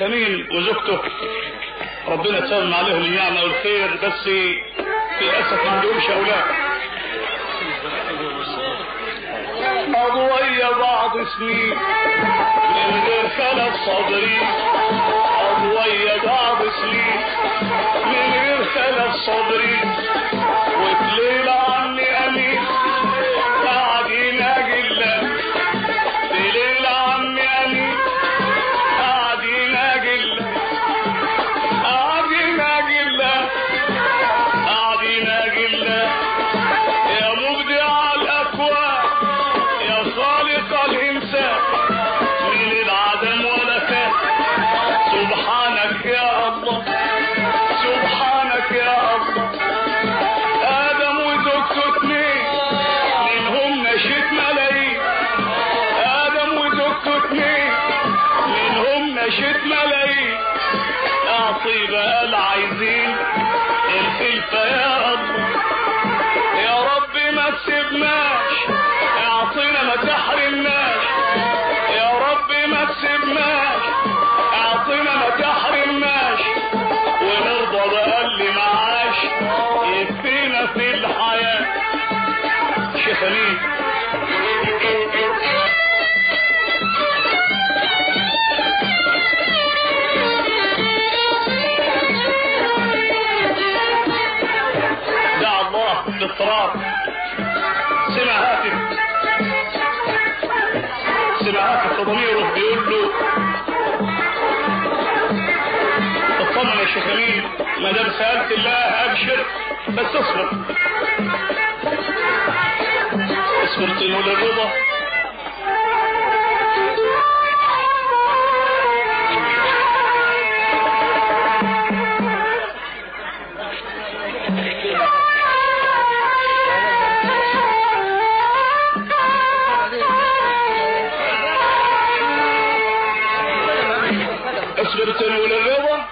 امين وزوجته ربنا يتمم عليهم النعمه والخير، بس للاسف ما عندهمش اولاد. قضوا ويا بعض سنين من غير خلف صدري، قضوا ويا بعض سنين من غير خلف صدري، وفي ليله عني امين قاعدين اجله، في ليله عني امين قاعدين اجله، قاعدين اجله، قاعدين اجله، يا مبدع الاكوان يا خالق الانسان من العدم ولا كان، سبحانك يا الله سبحانك يا الله. ادم وزوجته اتنين منهم نشيت ملايين، ادم وزوجته اتنين منهم نشيت ملايين، اعطي بقى العايزين الخلفه يا الله، يا رب ما تسيبناش، اعطينا ما تحرمناش، يا رب ما تسيبناش، اعطينا ما تحرمناش، ونرضى بأقل معاش يكفينا في الحياة. شيخ امين دعا الله باضطرار، سمع هاتف ضميره بيقول له اطمن يا شيخ امين، ما دام سالت الله ابشر، بس اصبر تنول الرضا. اصبر تنول الرضا.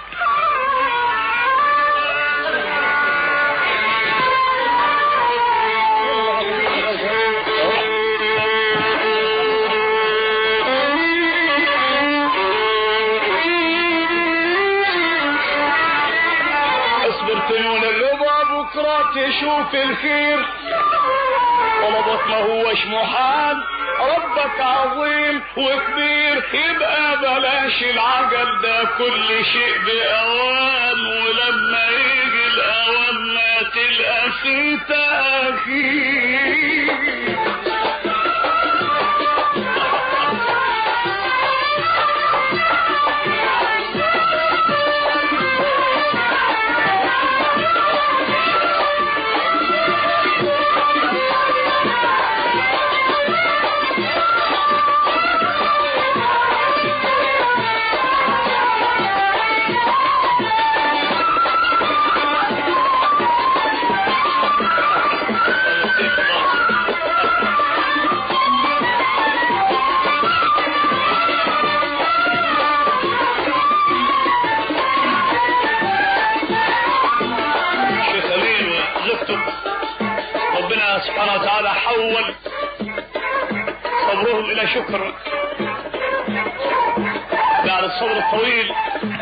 بكرة تشوف الخير، طلبك ما هوش محال، ربك عظيم وكبير، يبقى بلاش العجل ده، كل شيء بأوان، ولما يجي الأوان ما تلقى فيه تأخير. ربنا سبحانه وتعالى حول صبرهم الى شكر بعد الصبر الطويل،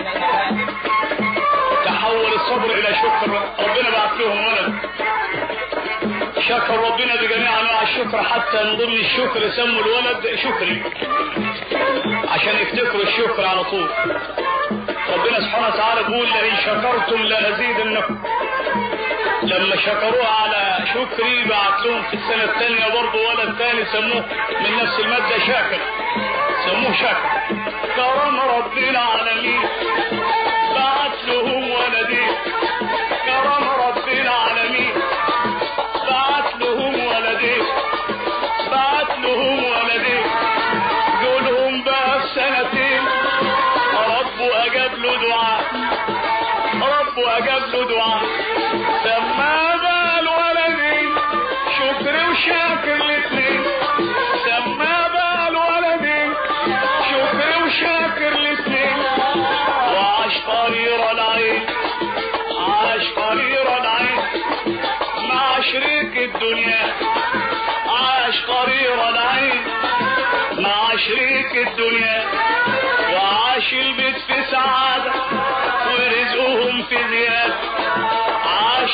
تحول الصبر الى شكر. ربنا بعث لهم ولد، شكر ربنا بجميع انواع الشكر، حتى من ضمن الشكر سموا الولد شكري عشان يفتكروا الشكر على طول. ربنا سبحانه وتعالى بيقول لئن شكرتم لازيدنكم. لما شكروه على شكري بعت لهم في السنة الثانية برضه ولد ثاني سموه من نفس المادة شاكر، سموه شاكر. كرم رب العالمين بعت لهم ولدين، كرم رب العالمين بعت لهم ولدين، بعت لهم ولدين، دولهم بقى في سنتين ربه أجاب له دعاء، ربه أجاب له دعاء، سمى بقى الولدين شكري وشاكر الاثنين، سمى بقى الولدين شكري وشاكر الاثنين. وعاش قرير العين، عاش قرير العين مع شريك الدنيا، عاش قرير العين مع شريك الدنيا، وعاش البيت في سعادة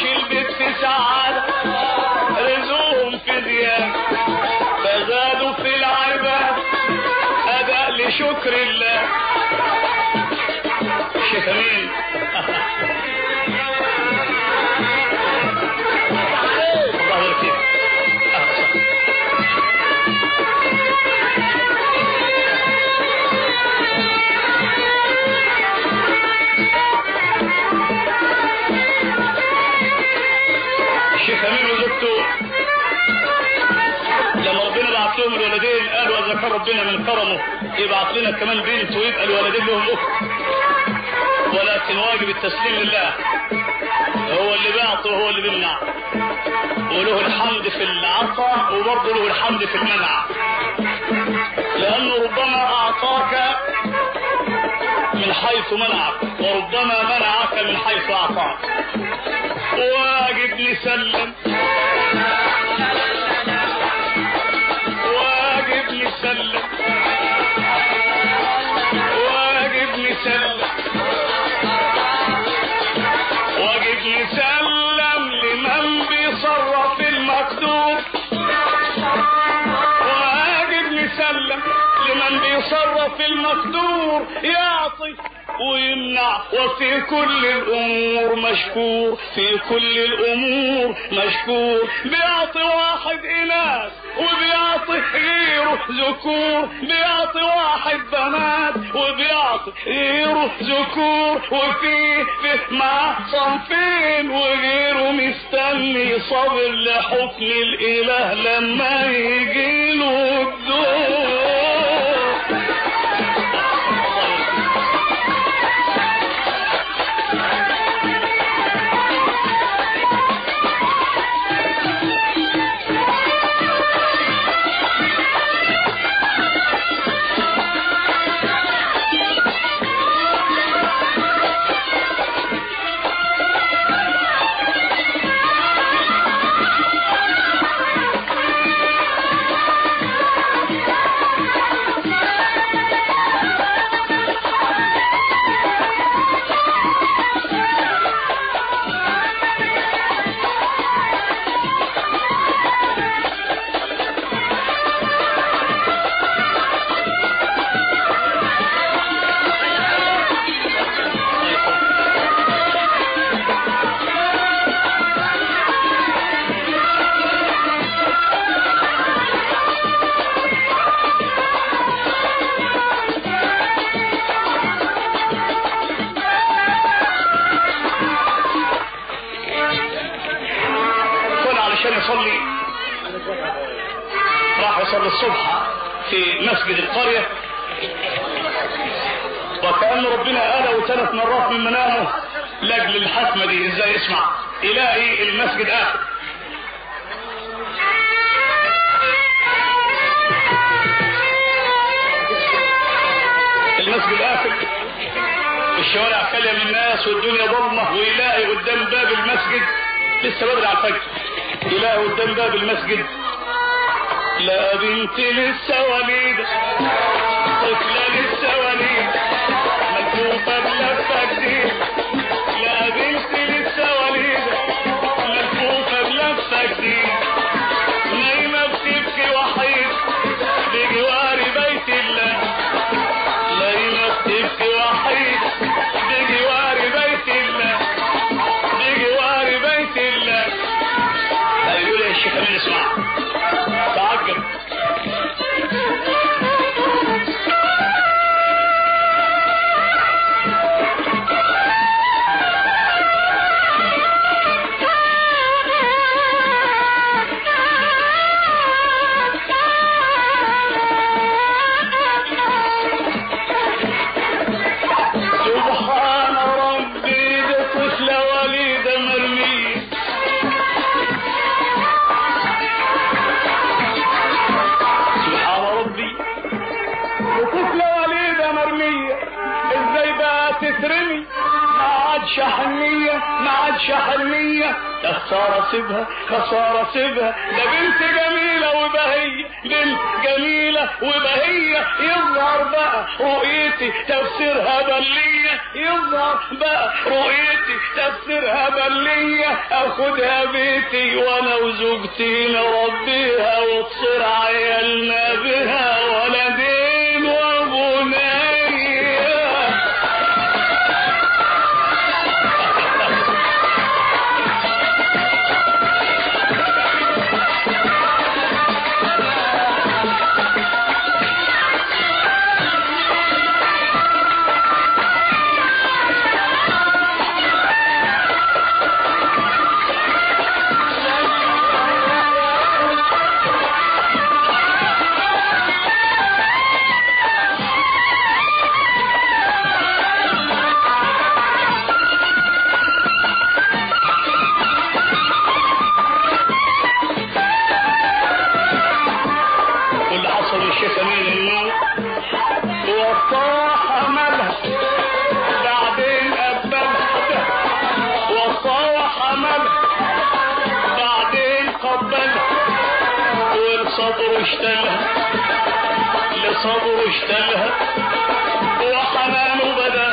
البيت في سعادة رزقهم في زيادة فزادوا في العباد أداء لشكر الله. شيخ أمين الشيخ أمين وزوجته لما ربنا بعت لهم الولدين قالوا إذا كان ربنا من كرمه يبعت لنا كمان بنت ويبقى الولدين لهم أخت، ولكن واجب التسليم لله، هو اللي بيعطي وهو اللي بيمنع، وله الحمد في العطاء وبرضه له الحمد في المنع، لأنه ربما أعطاك من حيث منعك وربما منعك من حيث أعطاك. واجب نسلم واجب نسلم واجب نسلم واجب نسلم لمن بيصرف المقدور، واجب نسلم لمن بيصرف المقدور يعطي ويمنع، وفي كل الامور مشكور، في كل الامور مشكور. بيعطي واحد اناث وبيعطي غيره ذكور، بيعطي واحد بنات وبيعطي غيره ذكور، وفيه مع صنفين وغيره مستني صابر لحكم الاله لما يجيله الدور. الصبح في مسجد القرية، وكأن ربنا قاله 3 مرات من منامه لاجل الحكمة دي. ازاي؟ اسمع. يلاقي المسجد قافل، المسجد قافل، الشوارع خالية من الناس والدنيا ضلمة، ويلاقي قدام باب المسجد لسه بدري على الفجر، يلاقي قدام باب المسجد لا بنت لسه وليدة، طفلة لسه وليدة ملفوفة بلفة جديدة، لا بنت لسه وليدة ملفوفة بلفة جديدة، نايمة بتبكي وحيد بجوار بيت الله، نايمة بتبكي وحيد بجوار بيت الله، بجوار بيت الله. هيقول يا الشيخ أمين اسمع تعجب. سبحان ربي ده طفلة وليدة مرمية، سبحان ربي وطفلة وليدة مرمية، ازاي بقى تترمي؟ ما عادش حنية، ما عادش حنية، يا خسارة سيبها، خسارة سيبها، ده بنت جميلة وبهية، بنت جميلة وبهية يظهر بقى رؤيتي تفسيرها بلية، يظهر بقى رؤيتي تفسيرها بلية، اخدها بيتي وانا وزوجتي نربيها وتصير عيالنا بها ولدين وبنية. لصبر اشتلها وحنان بدا،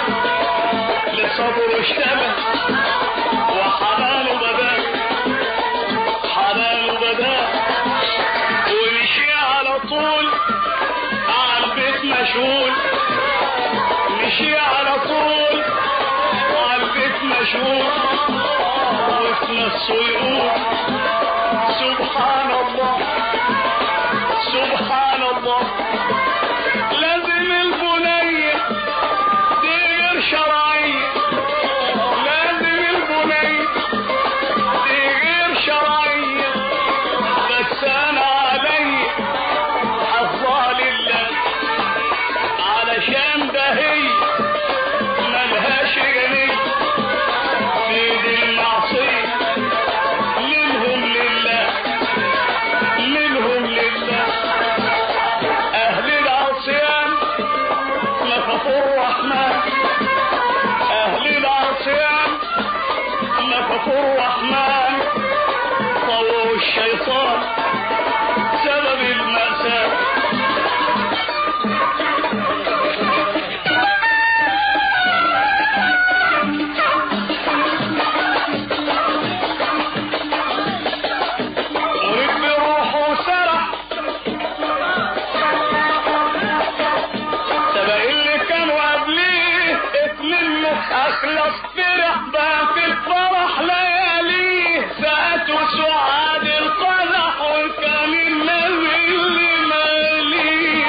لصبر اشتلها وحنان بدا، حنان بدا، ومشي على طول على البيت مشغول، مشي على طول على البيت مشغول، وفي نفسه يقول سبحان الله سبحان الله، لازم البنية دي غير شرعية، لازم البنية دي غير شرعية، بس انا علي حظها لله، علشان ده هي ملهاش جنيه في دي المعصية، منهم لله منهم لله. اهل العصيان نفخوا الرحمن، اهل العصيان نفخوا الرحمن، طووا الشيطان سبب المأساة. اخلص فرح بقى في الفرح لياليه، ساعته سعاد الفرح وكان النبي اللي ماليه.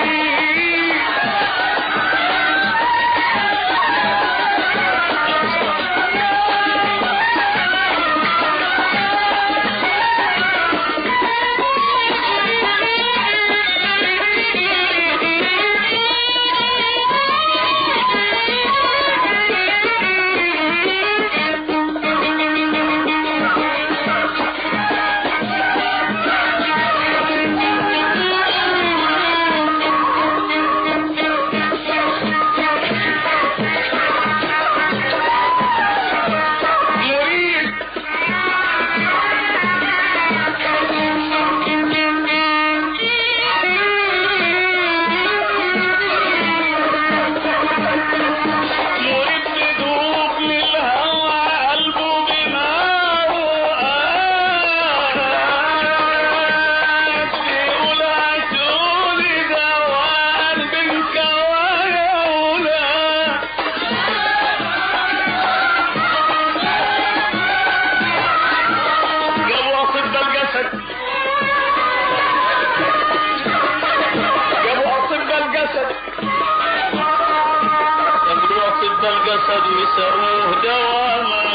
الجسد يسروه دواما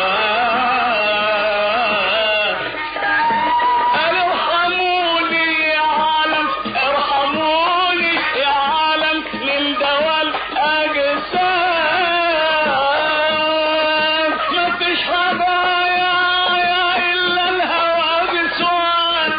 قالوا ارحموني يا عالم، ارحموني يا عالم من دوا الاجساد، ما فيش هدايا الا الهوى بسؤال.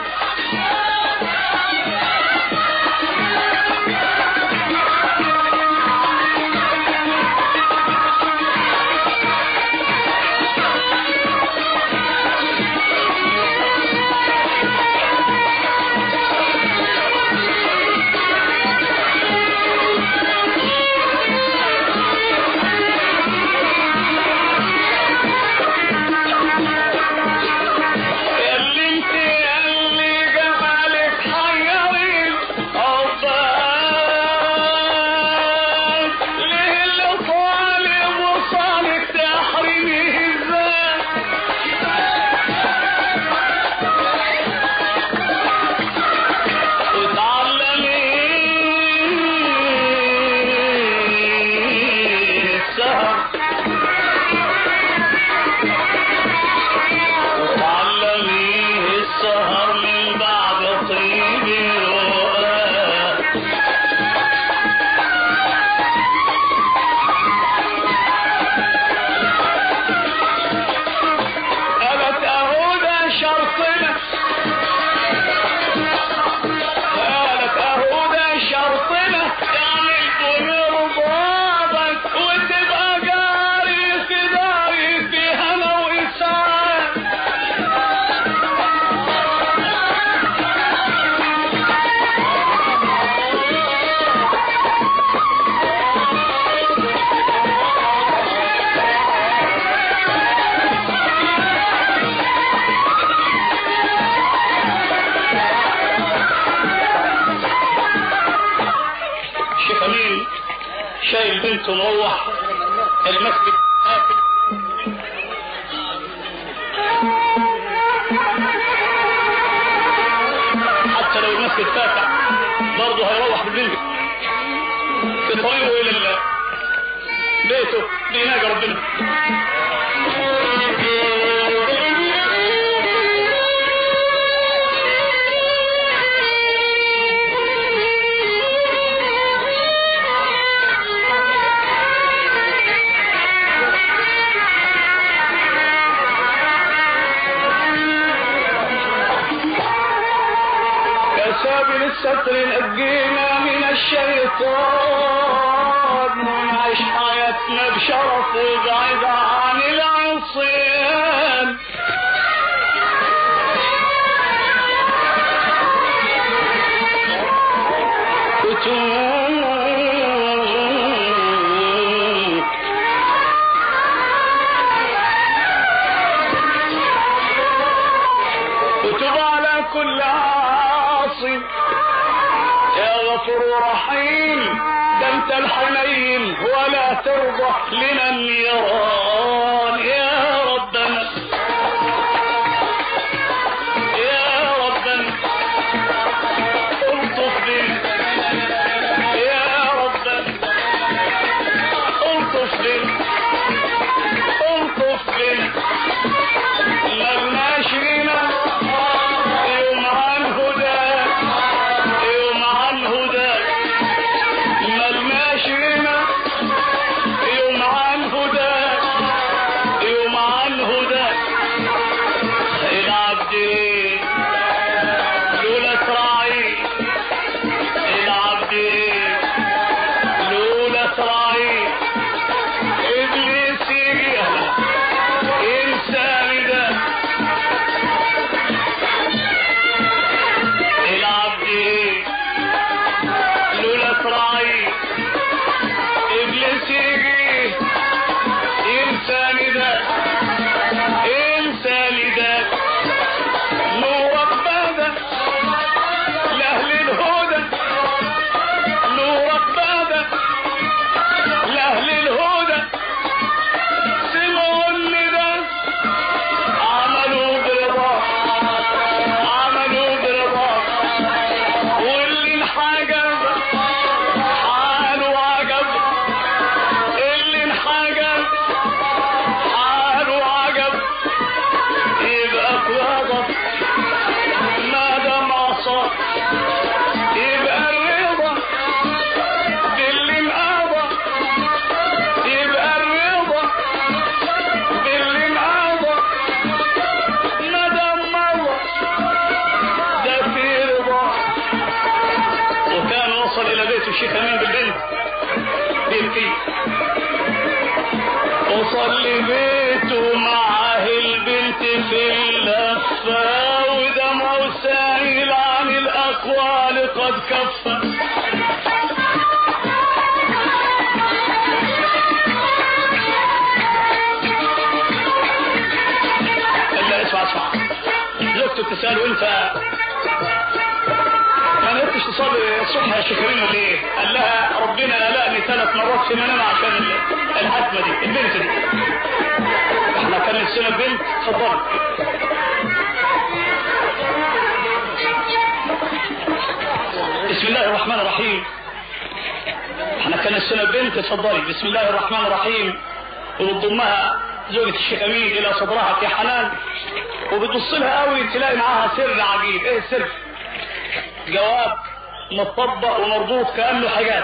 شايل بنته مروح المسجد قافل. حتى لو المسجد فاتح برضه هيروح بالبنت في طريقه الى بيته بيناجي ربنا. كسابل الستر نجينا من الشيطان ونعيش حياتنا بشرف وبعيد عن العصيان. وتوب على كل عاصي يا غفور رحيم، ده انت الحنين ولا ترضى لنا النيران. يا ربنا يا ربنا الطف بنا، يا ربنا الطف بنا الطف بنا. ملناش غنى يوم عن هداك يوم عن هداك، ملناش غنى يوم عن هداك يوم عن هداك. العبد لولا تراعي، العبد لولا تراعي ابليس يجي انسان ده. العبد لولا تراعي ابليس يجي انسان ده انسان ده. نورك بدا لاهل الهدى، نورك بدا لاهل الهدى. سمعوا الندى عملوا برضاك عملوا برضاك، واللي انحجب حاله عجب، اللي انحجب حاله عجب. يبقى اتوضى ما دام عصى، يبقى الرضا باللي انقضى، يبقى الرضا باللي انقضى. ما دام مضى ده في رضا. وكان وصل الى بيت الشيخ امين بالبنت بيبكي، وصل لبيته معاه البنت في اللفه ودمعه سائل عن الاقوال قد كفى. الا اسمع زوجته بتساله انت ما نقدرش تصلي الصبح يا شيخ امين ولا ايه؟ قال لها ربنا قلقني 3 مرات في منام عشان الحتمه دي البنت دي. احنا كان نفسنا بنت. اتفضل. بسم الله الرحمن الرحيم. احنا كان نفسنا بنت. اتفضلي. بسم الله الرحمن الرحيم. وبتضمها زوجة الشيخ امين الى صدرها في حنان وبتبص لها قوي، تلاقي معاها سر عجيب. ايه السر؟ جواب متطبق ومربوط كأنه حاجات.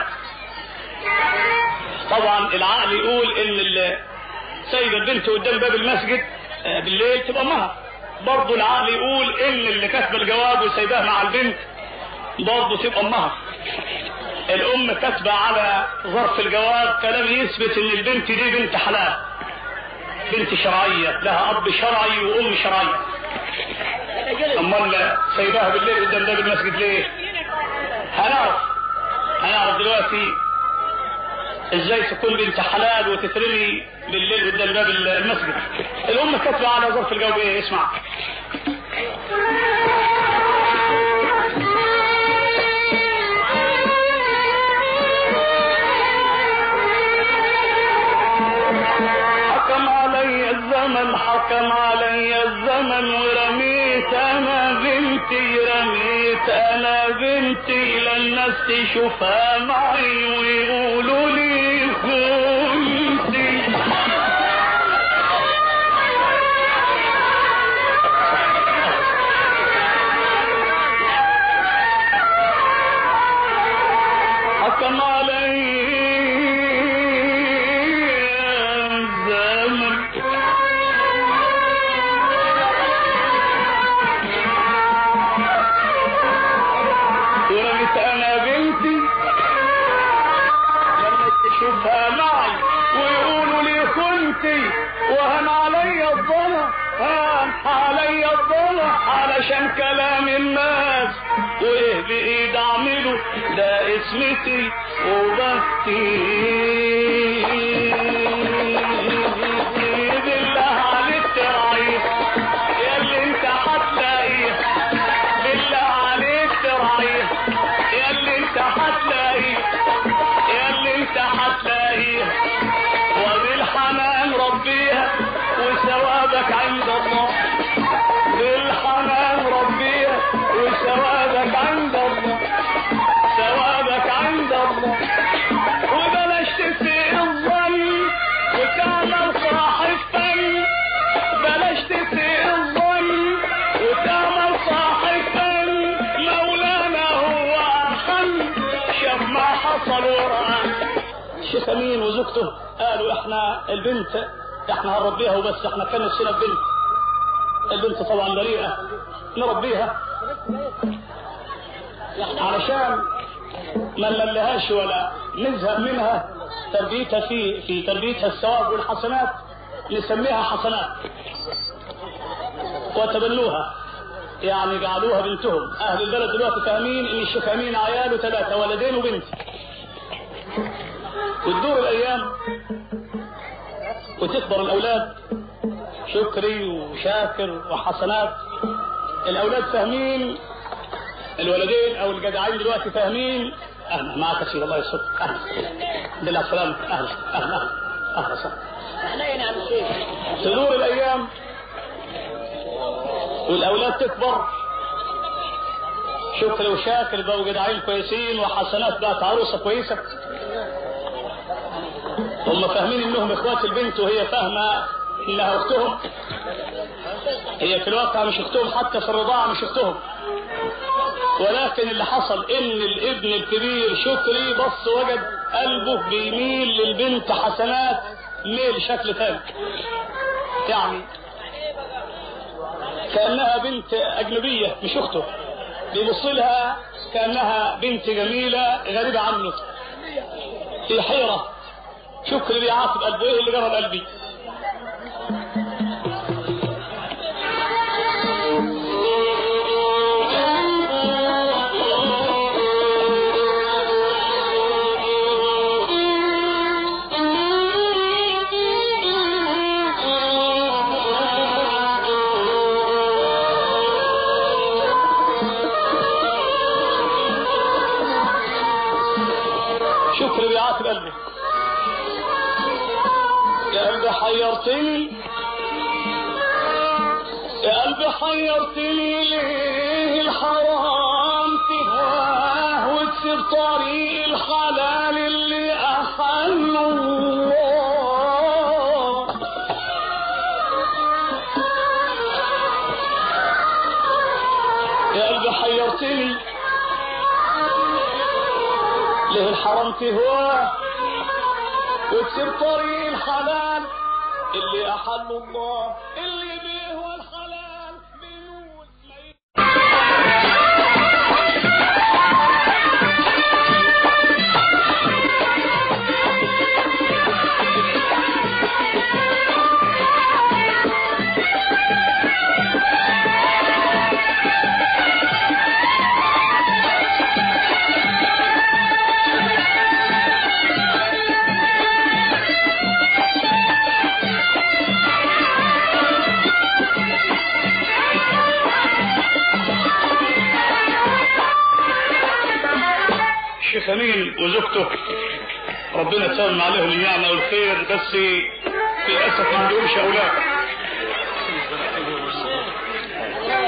طبعا العقل يقول ان سايبه البنت قدام باب المسجد بالليل تبقى امها. برضه العقل يقول ان اللي كاتبه الجواب وسايباه مع البنت برضه تبقى امها. الام كاتبه على ظرف الجواب كلام يثبت ان البنت دي بنت حلال، بنت شرعيه، لها اب شرعي وام شرعيه. امال سايباها بالليل قدام باب المسجد ليه؟ هنعرف دلوقتي ازاي تكون بنت حلال وتترمي بالليل قدام باب المسجد. الام كاتبه على ظرف الجواب ايه؟ اسمع. حكم علي الزمن ورميت انا بنتي، رميت انا بنتي للناس تشوفها معي ويقولوا لي خنتي. حكم علي الزمن ورميت انا بنتي لما تشوفها معي ويقولوا لي خنتي، وهن علي الظلم، هان علي الظلم علشان كلام الناس، وايه بايد اعمله ده اسمتي وبختي. بالله عليك تراعيه ياللي انت هتلاقيه، بالله عليك تراعيه ياللي انت هتلاقيه، ياللي انت هتلاقيه، وبالحنان ربيها وثوابك عند الله، بالحنان ربيها وثوابك عند الله، ثوابك عند الله. وبلاش تسيء الظن وتعمل صاحب فن، بلاش تسيء الظن وتعمل صاحب فن، مولانا هو أحن شاف ما حصل وراه. الشيخ امين وزوجته قالوا احنا البنت احنا هنربيها وبس، احنا كان نفسنا ببنت. البنت طبعا بريئة، نربيها علشان ما نملهاش ولا نزهق منها، تربيتها في تربيتها الثواب والحسنات، نسميها حسنات وتبنوها، يعني جعلوها بنتهم. اهل البلد دلوقتي فاهمين ان الشيخ امين عياله 3 ولدين وبنت، وتدور الايام وتكبر الاولاد، شكري وشاكر وحسنات. الاولاد فاهمين، الولدين او الجدعين دلوقتي فاهمين. اهلا معك يا سيدي، الله يسعدك. اهلا بالله السلام. اهلا اهلا اهلا وسهلا. تدور الايام والاولاد تكبر، شكري وشاكر بقوا جدعين كويسين، وحسنات بقت عروسه كويسه. هم فاهمين انهم اخوات البنت، وهي فاهمه انها اختهم. هي في الواقع مش اختهم، حتى في الرضاعه مش اختهم. ولكن اللي حصل ان الابن الكبير شكري بص وجد قلبه بيميل للبنت حسنات ميل شكل ثاني، يعني كانها بنت اجنبيه مش اخته، بيبص لها كانها بنت جميله غريبه عنه، في حيره. شكري بيعاتب قلبه، ايه اللي جرى قلبي؟ شكري بيعاتب قلبه، يا قلبي حيرتني، يا قلبي حيرتني، ليه الحرام تهواه وتسيب طريق الحلال اللي أحله الله؟ يا قلبي حيرتني، ليه الحرام تهواه وتسيب طريق الحلال اللي أحله الله، اللي بيه هو الحلال بنقول. الشيخ امين وزوجته ربنا تسلم عليهم النعمه والخير، بس للاسف ما عندهمش اولاد.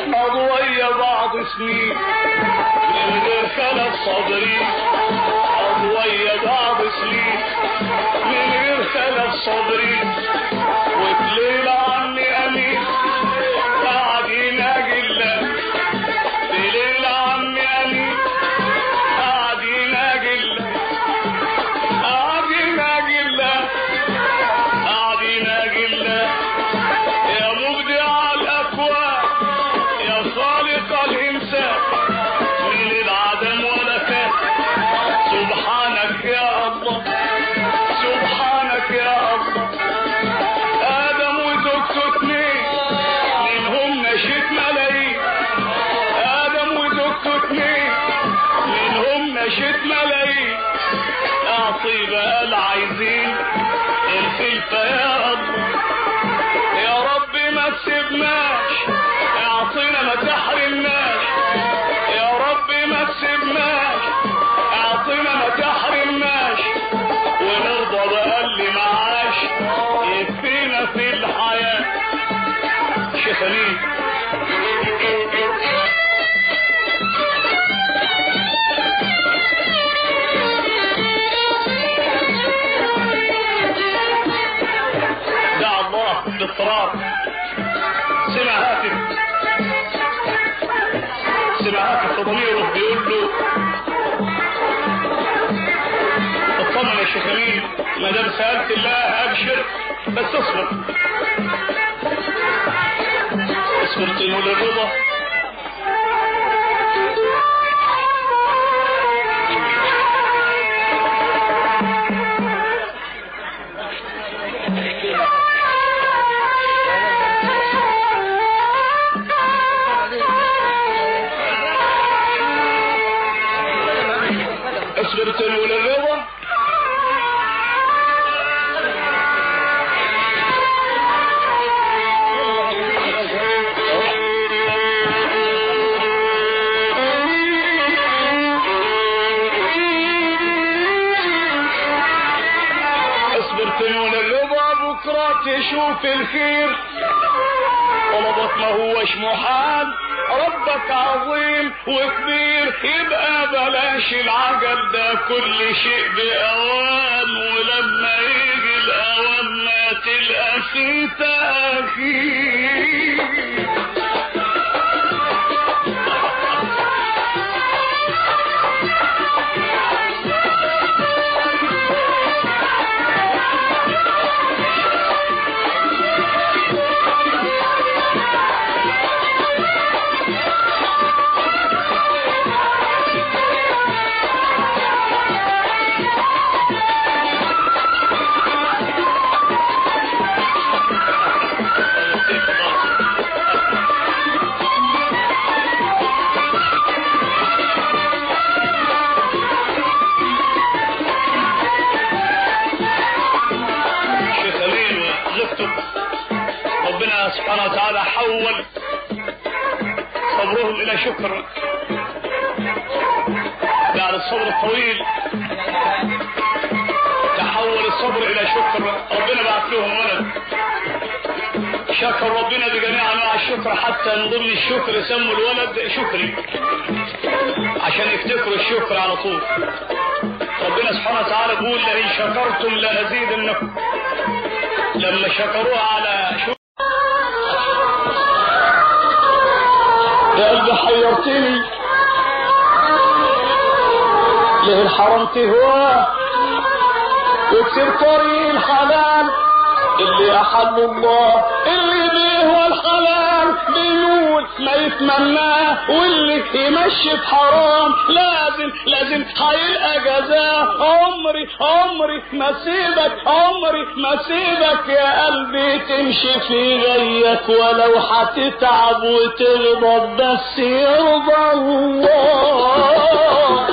أضوي بعض سنين من غير خلف صبري، أضوي بعض سنين من غير خلف صبري، وبليل عني أمين قاعدين أجلة، بليل عني أمين قاعدين أجلة، قاعدين أجلة، قاعدين أجلة. يا مبدع الأكوان يا خالق الإنسان من العدم ولا كان، سبحانك يا الله، سبحانك يا الله. آدم وزوجته اتنين منهم نشيت ملايين، آدم وزوجته اتنين منهم نشيت ملايين. أعطي بقى العايزين الخلفة يا الله، يا رب ما تسيبناش، اعطينا ما تحرمناش، يا رب ما تسيبناش، اعطينا ما تحرمناش، ونرضى بأقل معاش يكفينا في الحياة. شيخ أمين دعا الله باضطرار، سمع هاتف في ضميره بيقول له اطمن يا شيخ أمين، ما دام سألت الله ابشر، بس اصبر تنول الرضا. اصبر تنول الرضا. تشوف الخير طلبك ما هوش محال، ربك عظيم وكبير، يبقى بلاش العجل ده، كل شيء بأوان، ولما يجي الأوان ما تلقى فيه تأخير. ربنا سبحانه وتعالى حول صبرهم الى شكر بعد الصبر الطويل، تحول الصبر الى شكر. ربنا بعث لهم ولد، شكر ربنا بجميع انواع الشكر، حتى من ضمن الشكر سموا الولد شكري عشان يفتكروا الشكر على طول. ربنا سبحانه وتعالى بيقول لئن شكرتم لازيدنكم، لما شكروها على شكر. يا قلبي حيرتني ليه الحرام تهواه، وكسر طريق الحلال اللي احل الله، اللي بيهوى الحلال بيقول ما يتمناه، واللي يمشي في حرام لازم هيلقى جزاه. عمري ما سيبك، عمري ما سيبك يا قلبي تمشي في غيك، ولو هتتعب وتغضب بس يرضى الله.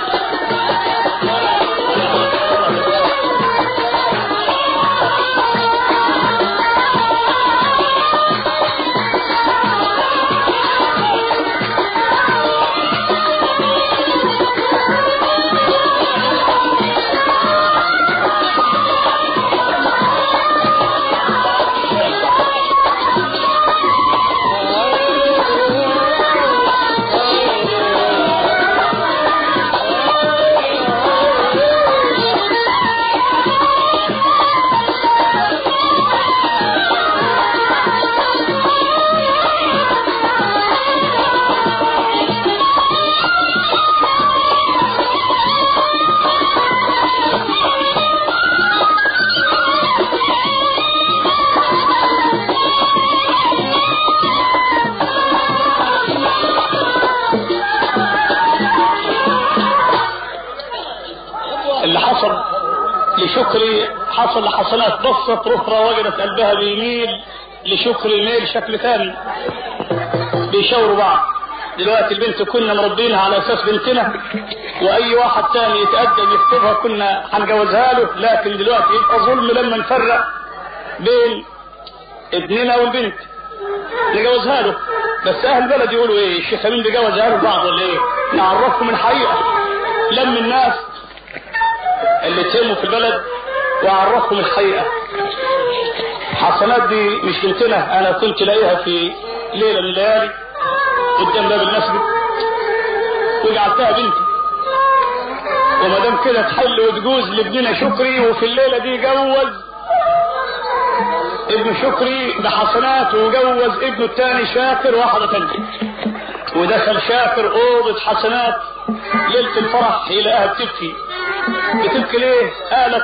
اللي حصل لشكري حصل لحسنات، بصت أخرى وجدت قلبها بيميل لشكري ميل شكل ثاني، بيشاوروا بعض. دلوقتي البنت كنا مربينها على اساس بنتنا، واي واحد تاني يتقدم يخطبها كنا هنجوزها له، لكن دلوقتي يبقى ظلم لما نفرق بين ابننا والبنت نجوزها له. بس اهل البلد يقولوا ايه، الشيخ امين بيجوزها له بعض ولا ايه؟ نعرفكم الحقيقه، لم الناس اللي تهموا في البلد وعرفكم الحقيقه. حسنات دي مش بنتنا، انا كنت لاقيها في ليله من الليالي قدام باب المسجد وجعلتها بنتي، وما دام كده تحل وتجوز لابننا شكري. وفي الليله دي جوز ابن شكري بحسنات وجوز ابنه الثاني شاكر واحده ثانيه. ودخل شاكر اوضه حسنات ليله الفرح يلاقيها بتبكي. بتبكي ليه؟ قالت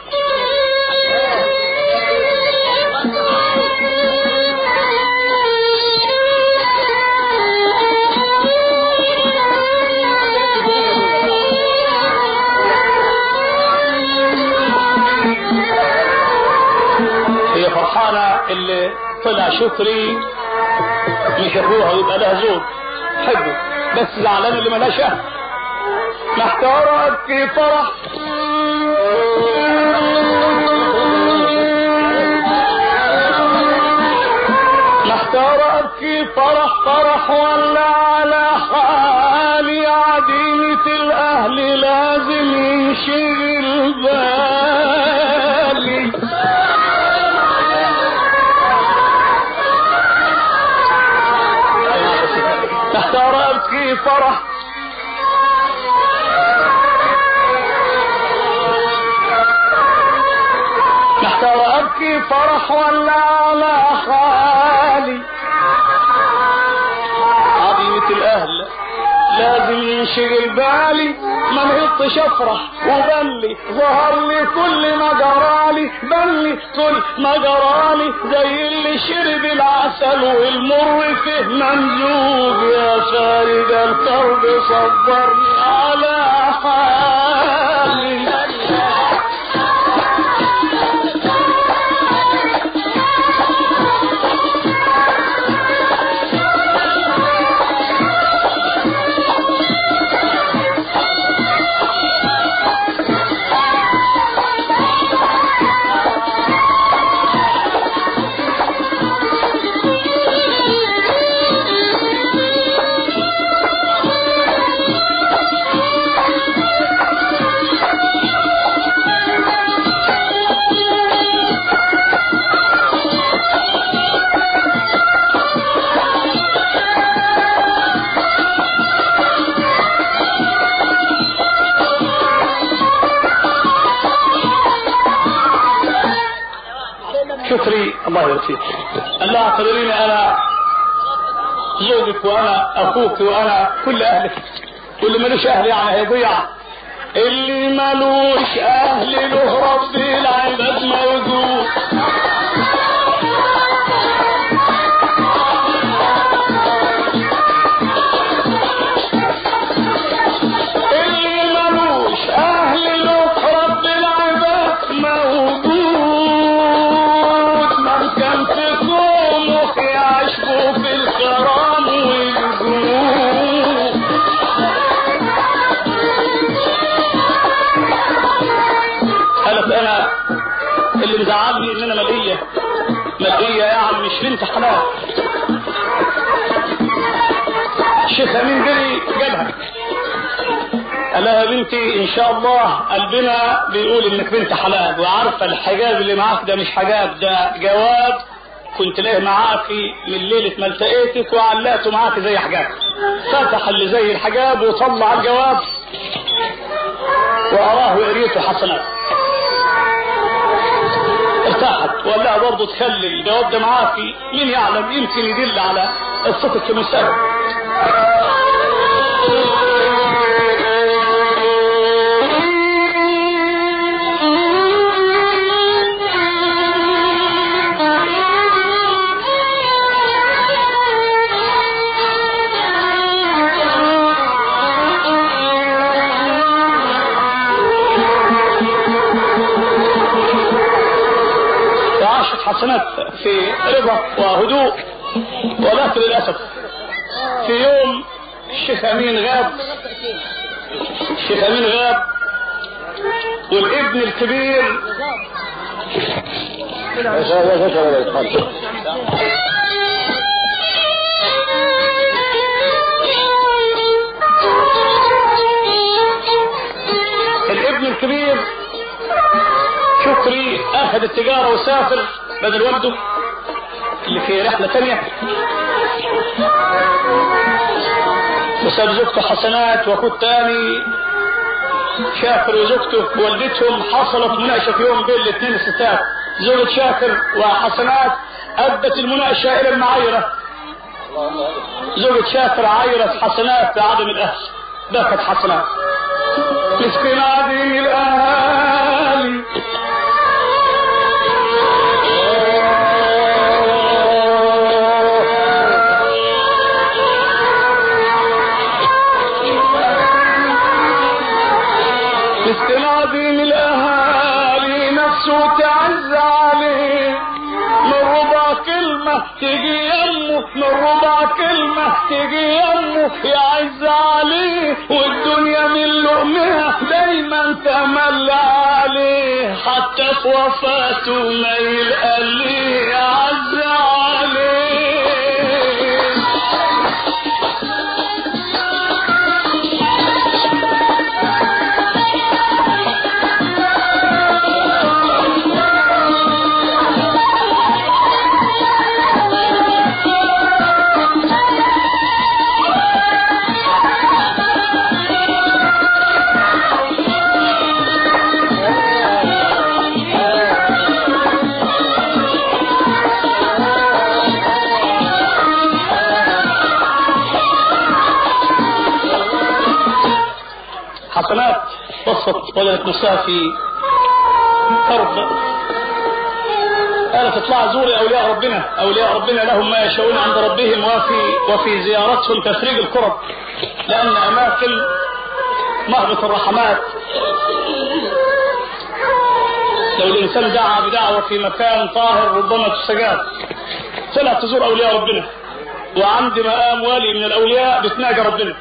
هي فرحانة اللي طلع شكري مش ابوها ويبقى لها زوج حبه، بس زعلان اللي ملاش اهل. محتارة ابكي فرح محتارة ابكي فرح ولا على حالي عديمة الاهل لازم ينشغل بالي. محتارة ابكي فرح محتارة ابكي فرح ولا على حالي عظيمة الاهل لازم ينشغل بالي. ما نهطش افرح وبنلي ظهر لي كل ما جرالي، بنلي كل ما جرالي زي اللي شرب العسل والمر فيه ممزوج. يا خارج الكرب صبرني على حالي. شكري الله يرضيك، الله اعتبريني انا زوجك وانا اخوك وانا كل اهلك، واللي ملوش اهل يعني هيضيع. اللي ملوش اهل له رب العباد موجود. اللي ملوش اهل له رب العباد موجود. كان في كومك يعشقوا في الكرام والجود. قالت انا اللي مزعلني ان انا ملقيه يعني مش بنت حلال. الشيخ امين جري جابها قال لها يا بنتي ان شاء الله قلبنا بيقول انك بنت حلال، وعارفه الحجاب اللي معاك ده مش حجاب، ده جواب كنت لاقيه معاكي من ليله ما التقيتك وعلقته معاكي زي حجاب. فتح اللي زي الحجاب وطلع الجواب واراه وقريته حسنات. ارتاحت وقال لها برضه تخلي الجواب ده معاكي، مين يعلم يمكن يدل على قصتك في المستقبل. حسنات في رضا وهدوء، ولكن للأسف في يوم الشيخ أمين غاب، الشيخ أمين غاب والابن الكبير الابن الكبير شكري اخذ التجارة وسافر بدل والده اللي في رحلة تانية، وساب زوجته حسنات واخوه تاني شاكر وزوجته ووالدتهم. حصلت مناقشة في يوم بين الاثنين الستات، زوجة شاكر وحسنات ادت المناقشة الى المعايرة. زوجة شاكر عايرت حسنات بعدم الاهل، بكت حسنات مسكين عديم الاهالي استنادين الاهالي نفسه تعز عليه، من ربع كلمة تجي يمه، من ربع كلمة تجي يمه يعز عليه، والدنيا من لقمها دايما تمل عليه، حتى في وفاته ما يلقى ليه يعز عليه. حسنات وصفت ولدت نفسها في كرب، قالت اطلع زوري اولياء ربنا، اولياء ربنا لهم ما يشاءون عند ربهم، وفي زيارتهم تفريج الكرب، لان اماكن مهبط الرحمات لو الانسان دعا بدعوه في مكان طاهر ربما تستجاب. طلعت تزور اولياء ربنا، وعند مقام والي من الاولياء بتناجى ربنا.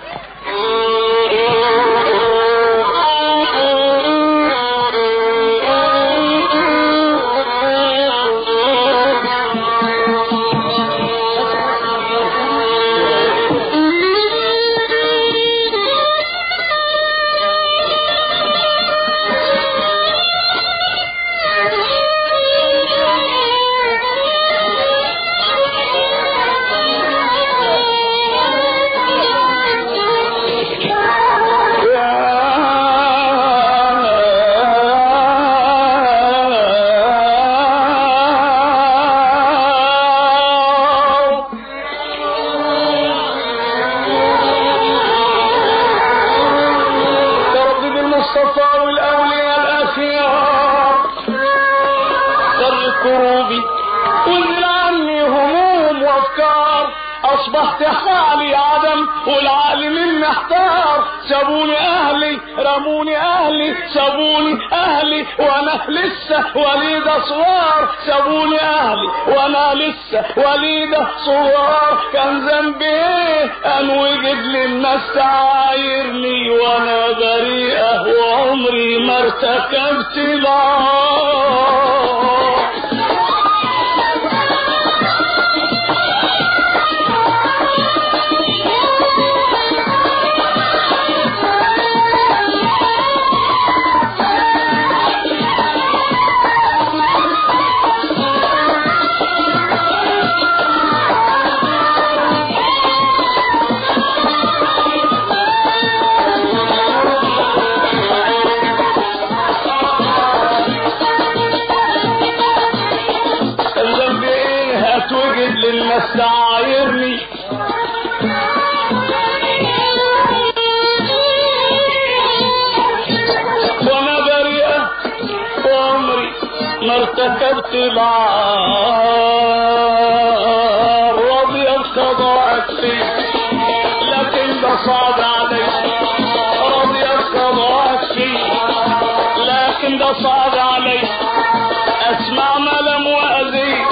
اصبحت حالي عدم والعقل من محتار، سابوني اهلي رموني اهلي، سابوني اهلي وانا لسه وليدة صغار، سابوني اهلي وانا لسه وليدة صغار، كان ذنبي ايه انوجد للناس تعايرني وانا بريئة وعمري ما ارتكبت ضار. للناس تعايرني وانا بريئة وعمري ما ارتكبت العار، راضي القضاء فيه لكن ده صعب علي، راضي القضاء فيه لكن ده صعب علي، اسمع ملم واذيه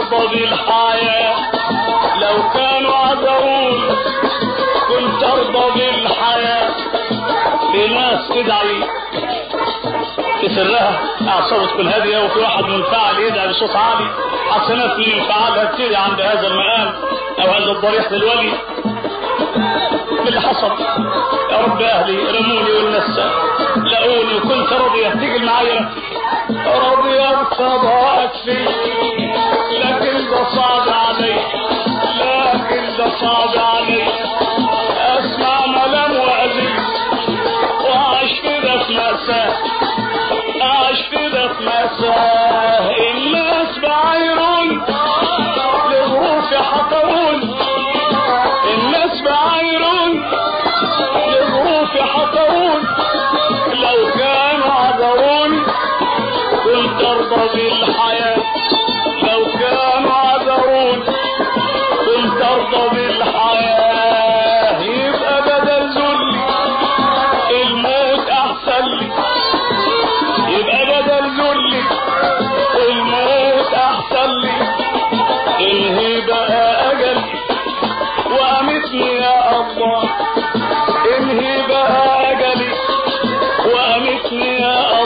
ارضى بالحياة لو كانوا عذرون كنت ارضى بالحياة. في ناس تدعي تسرها اعصابه تكون هاديه، وفي واحد منفعل يدعي بصوت عالي حسنات من انفعالها تبتدي عند هذا المقام او هذا الضريح للولي. اللي حصل يا رب اهلي رموني والناس لقوني وكنت راضيه تيجي معايا راضيه بقضاءك فيه، لكن ده صعب علي، لكن ده صعب علي اسمع ملام واذي واعيش كده في مأساة، اعيش كده في مأساة. الناس بعايرون لظروفي حقرون، الناس بعايرون لظروفي حقرون، لو كانوا عذروني كنت ارضى بالحياة، لو كانوا عذروني كنت ارضى بالحياة. يبقى بدل ذلي الموت احسن لي، يبقى بدل ذلي الموت احسن لي. انهي بقى اجل وامتني يا الله، انهي بقى اجلي وامتني يا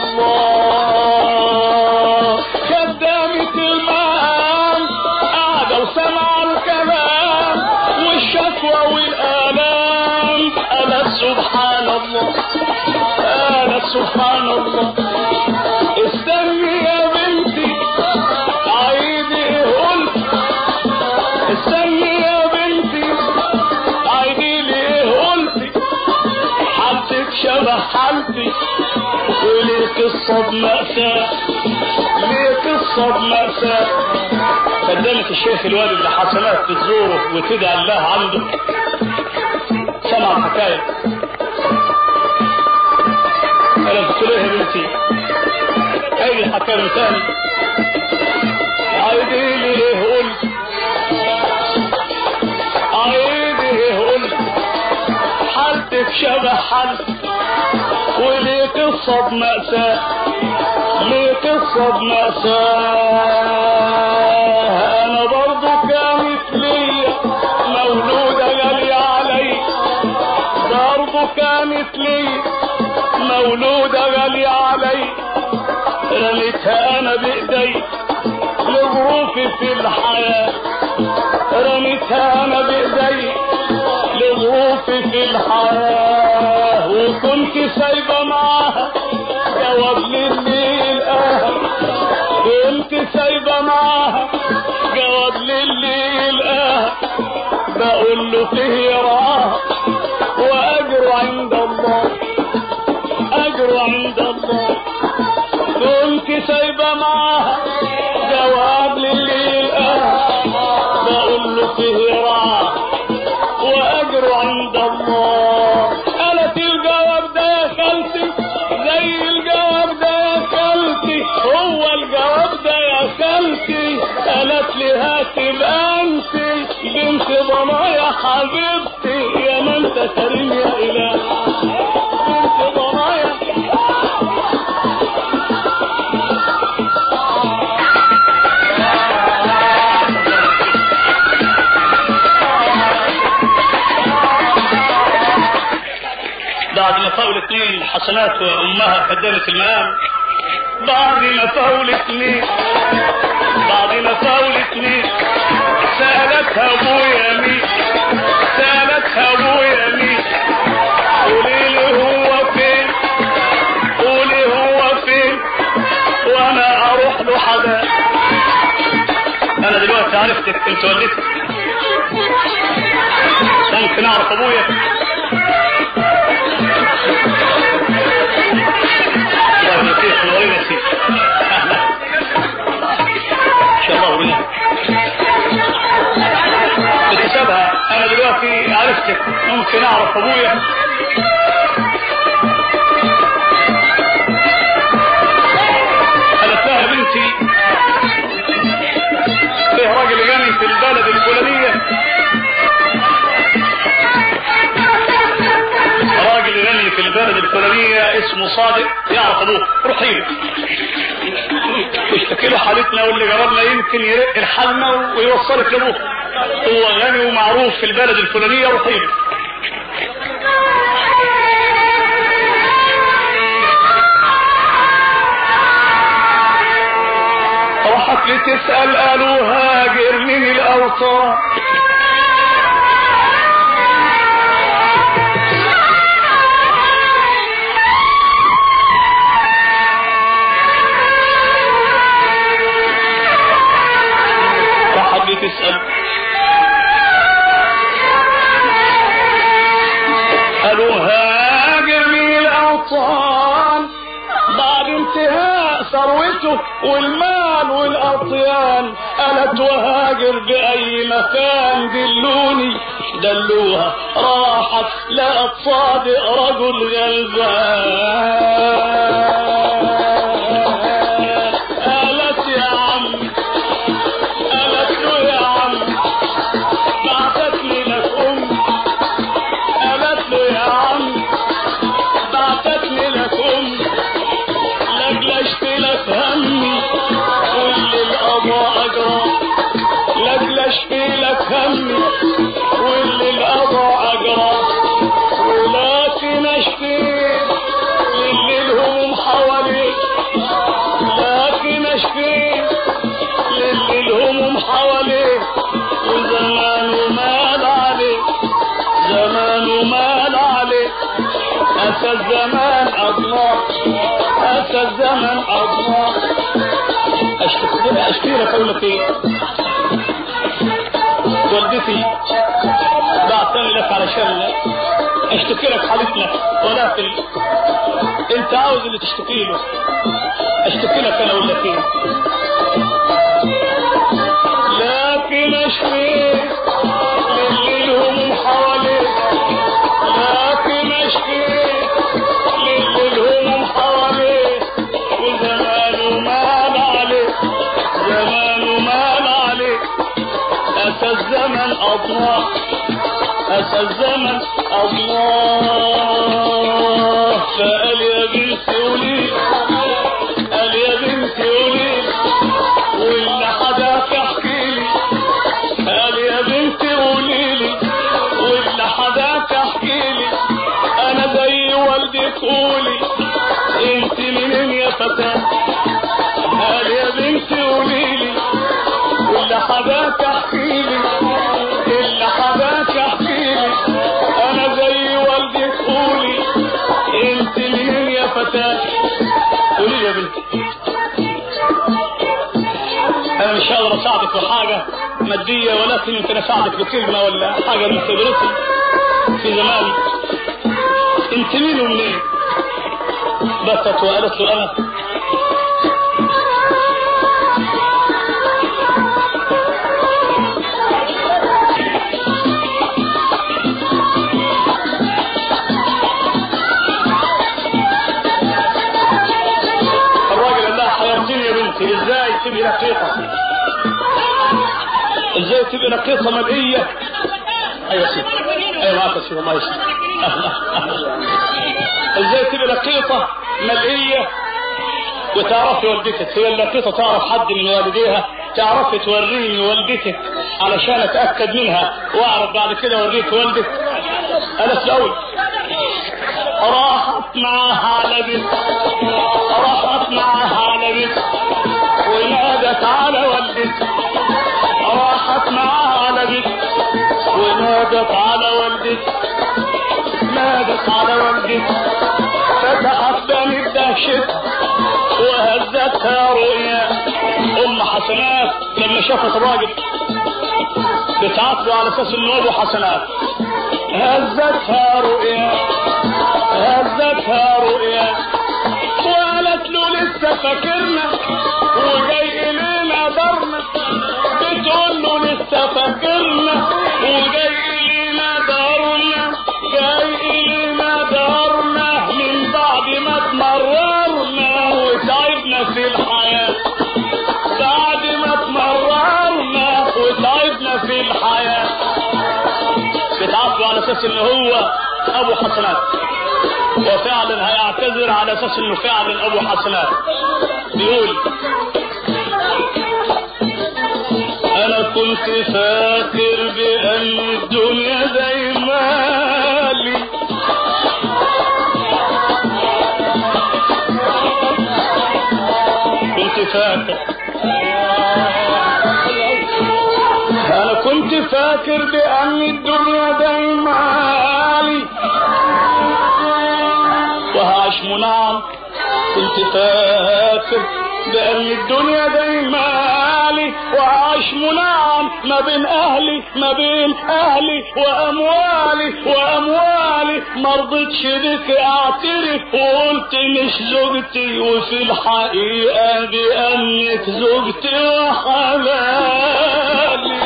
الله. خدامة المقام قاعدة وسمع الكلام والشكوى والآلام، قالت سبحان الله، قالت سبحان الله. استني يا بنتي عيدي ايه قلت، استني يا بنتي عيدي لي ايه قلتي، حالتك شبه حالتي وليه قصة بمأساة، ليه قصة بمأساة. قدمت الشيخ الوالد لحسنات تزوره وتدعي الله عنده، سمع الحكاية انا قلت له يا بنتي اي الحكاية من تاني، عيدي لي ايه قلت، عيدي ايه قلت، حالتك شبه حالتي وليه قصة بمأساة، ليه قصة بمأساة. انا برضو كانت ليا مولودة غالية علي، برضو كانت ليا مولودة غالية علي، رميتها انا بايدي لظروفي في الحياة، رميتها انا بايدي لظروفي في الحياة. وكنت سايبة معاها جواب للي الآن، كنت سايبة معاها جواب للي الآن، بقول له فيه راه وأجر عند الله، أجر عند الله. كنت سايبة معاها جواب للي الآن، بقول له فيه راه وأجر عند الله. قالت الجواب ده يا خالتي زي الجواب ده يا خالتي، هو الجواب ده يا خالتي. قالت لي هتبقى انت بنت ضنايا حبيبتي، يا ما انت كريم يا اله بنت ضنايا. بعد ما فاول اثنين حسنات وامها قدمت المقام، بعد ما فاول اثنين، بعد ما فاول اثنين سألتها ابويا مين، سألتها ابويا مين، قولي لي هو فين، قولي هو فين وانا اروح له حدا. انا دلوقتي عرفتك انت ولدتك، ممكن اعرف ابويا؟ الله يسيك ورينا يسيك ان شاء الله ورينا بتسابها. انا دلوقتي عرفتك، ممكن اعرف ابويا؟ قالت لها بنتي فيه راجل غني في البلد الفلانية، راجل غني في البلد الفلانية اسمه صادق يعرف ابوه، روحي له. اشتكي له حالتنا واللي جربنا يمكن يرق الحالنا ويوصلك لابوه. هو غني ومعروف في البلد الفلانيه وطيب. راحت لتسأل قالوا هاجر من الأوطان. راحت لتسأل قالوا هاجر من الأوطان بعد انتهاء ثروته والمال والأطيان. قالت وهاجر بأي مكان دلوني دلوها. راحت لقت صادق رجل غلبان. قالت يا عم قالت له يا عم بعتتني لك أمي. قالت له يا عم بعتتني لك أمي لاجل اشفيلك همي واللي القضاء اجرى. لاجل اشفيلك همي واللي القضاء اجرى. ولكن اشفيك للي الهموم حواليك. لكن اشفيك للي الهموم حواليك. وزمانه مال عليك زمانه مال عليك. أتى الزمان أضلاع أتى الزمن أضلاع. أشتكي لك أقول لك إيه؟ والدتي بعتني لك علشان أشتكي لك حالتنا ولكن أنت عاوز اللي تشتكي له. أشتكي لك أنا أقول لك إيه؟ لكن أشفيك للي الهموم حواليك. لكن أشفيك للي الهموم حواليك. وزمانه مال عليك زمانه مال عليك. أتى الزمن أضلاع أتى الزمن أضلاع. فقال يا بنتي قولي قال يا بنتي قولي واللي حداك احكيلي. قال يا بنتي قوليلي واللي حداك احكيلي. انا زي والدك قولي انت منين يا فتاة. قال يا بنتي قوليلي واللي حداك احكيلي. اللي حداك احكيلي. انا زي والدك قولي انت منين يا فتاة. قولي يا بنتي انا مش هقدر اساعدك بحاجه ماديه ولكن يمكن اساعدك بكلمه ولا حاجه من خبرتي في زماني. انت مين ومنين؟ بكت وقالت له انا الراجل قال لها حيرتيني يا بنتي. ازاي تبقي رقيقه؟ ازاي تبقي رقيقه ملئيه؟ ايوه سيدي ايوه معاك يا سيدي الله يسلمك. ازاي تبقي رقيقه ملئيه وتعرفي والدتك؟ هي الرقيقه تعرف حد من والديها؟ تعرفي توريني والدتك علشان اتاكد منها واعرف بعد كده اوريك والدك؟ قالت له اول راحت معاها على بيت راحت معاها على بيت ونادت على والدتك. راحت معاها على بيت ونادت على والدتك. نادت على والدتك فتحت بني بدهشت وهزتها رؤيا. ام حسنات لما شافت الراجل بتعاقبه على اساس انه ابو حسنات هزتها رؤيا هزتها رؤيا. وقالت له لسه فاكرنا وجاي الينا دارنا. بتقول له لسه فاكرنا وجاي الينا دارنا. جاي الينا دارنا من بعد ما اتمررنا وتعبنا في الحياه. بعد ما اتمررنا وتعبنا في الحياه. بتعاقبه على اساس ان هو ابو حسنات وفعلا هيعتذر على اساس انه فعلا ابو حسنات. بيقول كنت فاكر بأن الدنيا زي مالي، كنت فاكر، أنا كنت فاكر بأن الدنيا زي مالي وهعيش منعم. كنت فاكر بأن الدنيا زي مالي وعايش منعم ما بين أهلي وأموالي مرضتش بك أعترف وقلت مش زوجتي، وفي الحقيقة بأنك زوجتي وحلالي.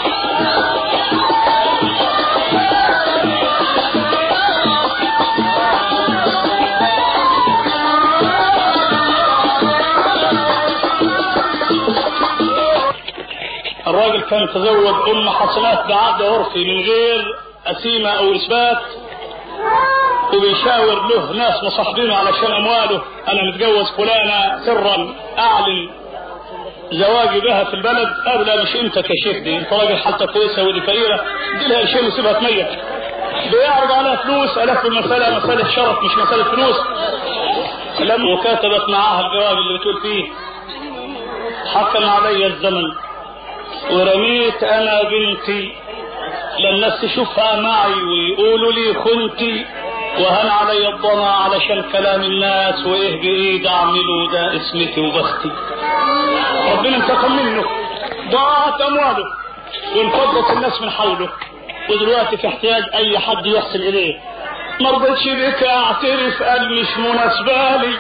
الراجل كان تزوج ام حسنات بعقد عرفي من غير قسيمه او اثبات، وبيشاور له ناس مصاحبينه علشان امواله، انا متجوز فلانه سرا، اعلن زواجي بها في البلد. قبل مش انت كشيخ، دي انت راجل حالتك كويسه ودي فقيره، دي لها قرشين وسيبها تميت. بيعرض عليها فلوس، قالت له المساله مساله شرف مش مساله فلوس. لما كتبت معاها الجواب اللي بتقول فيه حكم علي الزمن ورميت انا بنتي، للناس تشوفها معي ويقولوا لي خنتي، وهن علي الضنا علشان كلام الناس، وايه بايد اعمله ده اسمتي وبختي. ربنا انتقم منه، ضاعت امواله وانفضت الناس من حوله، ودلوقتي في احتياج اي حد يحسن اليه. مرضتش بك اعترف، قال مش مناسبه لي،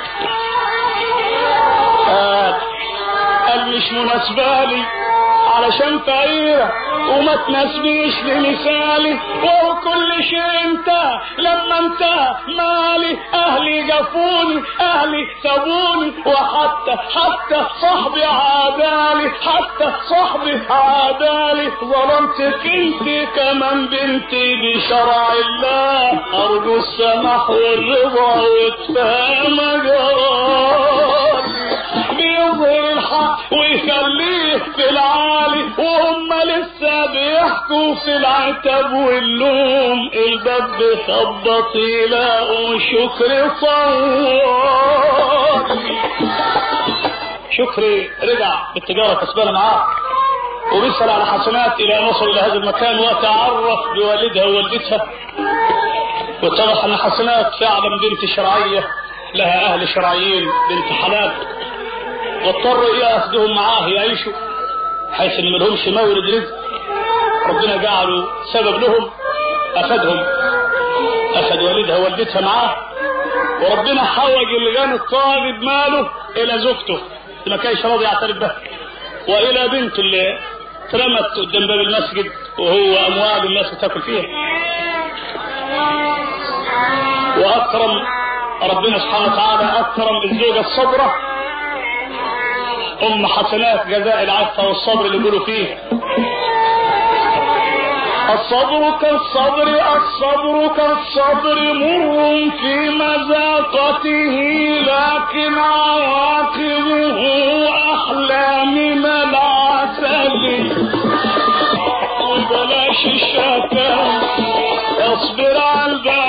قال مش مناسبه لي علشان فقيرة وما تناسبيش لمثالي، وكل شيء انتهى لما انتهى مالي. اهلي جفوني، اهلي سابوني، وحتى صاحبي عادالي، ظلمتك انت كمان بنتي بشرع الله، ارجو السماح والرضا واتفهم جرالي. بيظهر الحق ويخليه في العالي، وهم لسه بيحكوا في العتاب واللوم، الباب بيخبط يلاقوا شكري صوالي. شكري رجع بالتجارة كسبانة معاه، وبيسأل على حسنات إلى أن وصل إلى هذا المكان وتعرف بوالدها ووالدتها، واتضح أن حسنات فعلا بنت شرعية لها أهل شرعيين، بنت حلال، واضطروا ياخذهم معاه يعيشوا حيث ان ملهمش مورد رزق. ربنا جعله سبب لهم، اخذ والدها ووالدتها معاه، وربنا حوج اللي كان الطالب ماله الى زوجته ما كانش راضي يعترف بها، والى بنته اللي اترمت قدام باب المسجد وهو اموال الناس تاكل فيها. واكرم ربنا سبحانه وتعالى، اكرم الزوجه الصبره ام حسنات جزاء العفة والصبر اللي يقولوا فيه الصبر كالصبر مر في مذاقته، لكن عواقبه احلى من العسل. بلاش الشكا اصبر على